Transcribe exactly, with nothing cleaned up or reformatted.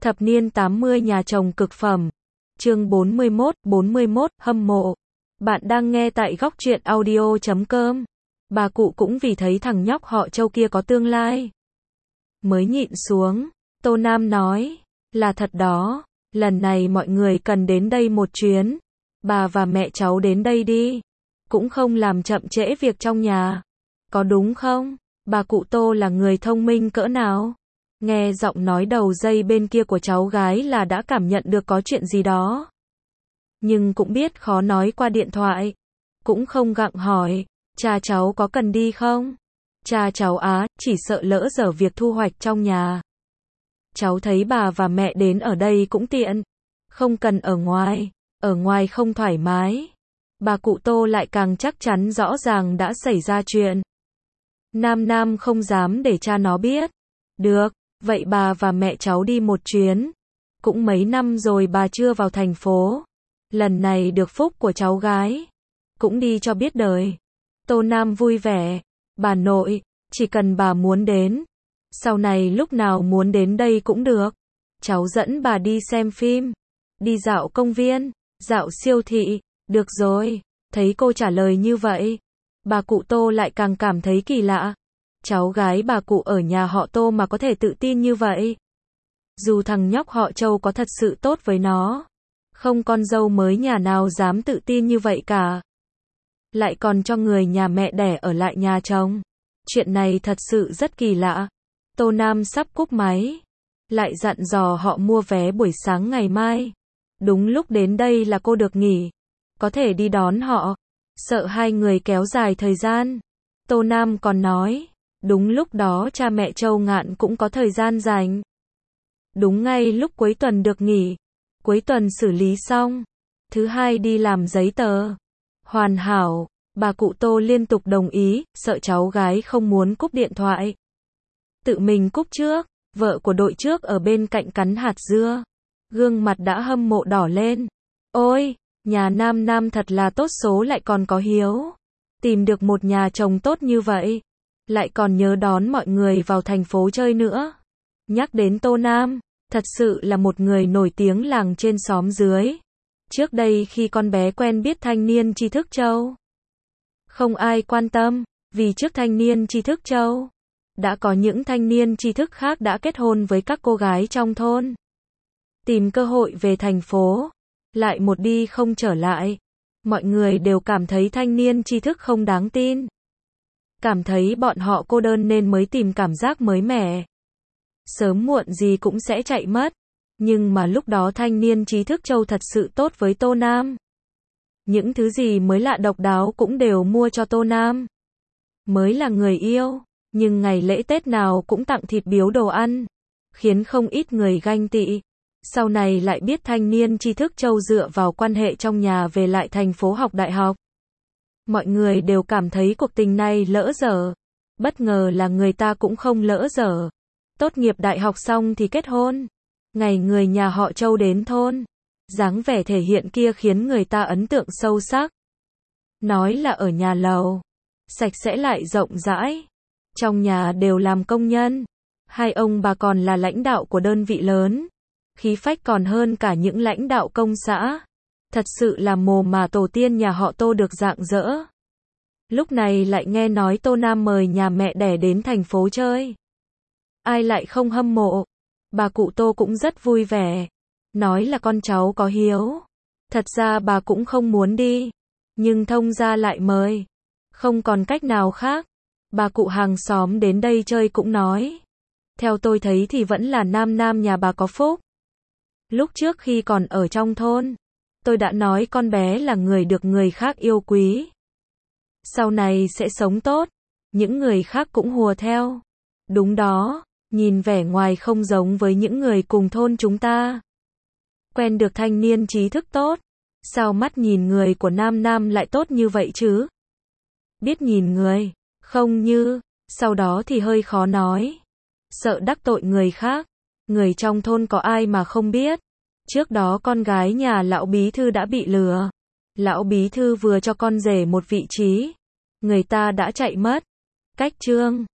Thập niên tám mươi nhà chồng cực phẩm. Chương bốn mươi mốt, bốn mươi mốt, hâm mộ. Bạn đang nghe tại góc truyện audio chấm com. Bà cụ cũng vì thấy thằng nhóc họ Châu kia có tương lai mới nhịn xuống. Tô Nam nói, là thật đó, lần này mọi người cần đến đây một chuyến. Bà và mẹ cháu đến đây đi, cũng không làm chậm trễ việc trong nhà. Có đúng không? Bà cụ Tô là người thông minh cỡ nào? Nghe giọng nói đầu dây bên kia của cháu gái là đã cảm nhận được có chuyện gì đó. Nhưng cũng biết khó nói qua điện thoại. Cũng không gặng hỏi, cha cháu có cần đi không? Cha cháu á, chỉ sợ lỡ dở việc thu hoạch trong nhà. Cháu thấy bà và mẹ đến ở đây cũng tiện. Không cần ở ngoài, ở ngoài không thoải mái. Bà cụ Tô lại càng chắc chắn rõ ràng đã xảy ra chuyện. Nam Nam không dám để cha nó biết. Được, vậy bà và mẹ cháu đi một chuyến. Cũng mấy năm rồi bà chưa vào thành phố. Lần này được phúc của cháu gái. Cũng đi cho biết đời. Tô Nam vui vẻ. Bà nội, chỉ cần bà muốn đến. Sau này lúc nào muốn đến đây cũng được. Cháu dẫn bà đi xem phim. Đi dạo công viên, dạo siêu thị. Được rồi, thấy cô trả lời như vậy. Bà cụ Tô lại càng cảm thấy kỳ lạ. Cháu gái bà cụ ở nhà họ Tô mà có thể tự tin như vậy. Dù thằng nhóc họ Châu có thật sự tốt với nó. Không con dâu mới nhà nào dám tự tin như vậy cả. Lại còn cho người nhà mẹ đẻ ở lại nhà chồng. Chuyện này thật sự rất kỳ lạ. Tô Nam sắp cúp máy. Lại dặn dò họ mua vé buổi sáng ngày mai. Đúng lúc đến đây là cô được nghỉ. Có thể đi đón họ. Sợ hai người kéo dài thời gian. Tô Nam còn nói. Đúng lúc đó cha mẹ Châu Ngạn cũng có thời gian rảnh. Đúng ngay lúc cuối tuần được nghỉ. Cuối tuần xử lý xong. Thứ hai đi làm giấy tờ. Hoàn hảo. Bà cụ Tô liên tục đồng ý, sợ cháu gái không muốn cúp điện thoại. Tự mình cúp trước. Vợ của đội trước ở bên cạnh cắn hạt dưa. Gương mặt đã hâm mộ đỏ lên. Ôi, nhà Nam Nam thật là tốt số lại còn có hiếu. Tìm được một nhà chồng tốt như vậy. Lại còn nhớ đón mọi người vào thành phố chơi nữa. Nhắc đến Tô Nam, thật sự là một người nổi tiếng làng trên xóm dưới. Trước đây khi con bé quen biết thanh niên tri thức Châu. Không ai quan tâm, vì trước thanh niên tri thức Châu. Đã có những thanh niên tri thức khác đã kết hôn với các cô gái trong thôn. Tìm cơ hội về thành phố. Lại một đi không trở lại. Mọi người đều cảm thấy thanh niên tri thức không đáng tin. Cảm thấy bọn họ cô đơn nên mới tìm cảm giác mới mẻ. Sớm muộn gì cũng sẽ chạy mất. Nhưng mà lúc đó thanh niên trí thức Châu thật sự tốt với Tô Nam. Những thứ gì mới lạ độc đáo cũng đều mua cho Tô Nam. Mới là người yêu, nhưng ngày lễ Tết nào cũng tặng thịt biếu đồ ăn. Khiến không ít người ganh tị. Sau này lại biết thanh niên tri thức Châu dựa vào quan hệ trong nhà về lại thành phố học đại học. Mọi người đều cảm thấy cuộc tình này lỡ dở. Bất ngờ là người ta cũng không lỡ dở. Tốt nghiệp đại học xong thì kết hôn. Ngày người nhà họ Châu đến thôn. Dáng vẻ thể hiện kia khiến người ta ấn tượng sâu sắc. Nói là ở nhà lầu. Sạch sẽ lại rộng rãi. Trong nhà đều làm công nhân. Hai ông bà còn là lãnh đạo của đơn vị lớn. Khí phách còn hơn cả những lãnh đạo công xã. Thật sự là mồ mà tổ tiên nhà họ Tô được rạng rỡ. Lúc này lại nghe nói Tô Nam mời nhà mẹ đẻ đến thành phố chơi. Ai lại không hâm mộ. Bà cụ Tô cũng rất vui vẻ. Nói là con cháu có hiếu. Thật ra bà cũng không muốn đi. Nhưng thông gia lại mời. Không còn cách nào khác. Bà cụ hàng xóm đến đây chơi cũng nói. Theo tôi thấy thì vẫn là Nam Nam nhà bà có phúc. Lúc trước khi còn ở trong thôn. Tôi đã nói con bé là người được người khác yêu quý. Sau này sẽ sống tốt. Những người khác cũng hùa theo. Đúng đó, nhìn vẻ ngoài không giống với những người cùng thôn chúng ta. Quen được thanh niên trí thức tốt. Sao mắt nhìn người của Nam Nam lại tốt như vậy chứ? Biết nhìn người, không như, sau đó thì hơi khó nói. Sợ đắc tội người khác. Người trong thôn có ai mà không biết. Trước đó con gái nhà lão bí thư đã bị lừa. Lão bí thư vừa cho con rể một vị trí. Người ta đã chạy mất. Cách trương.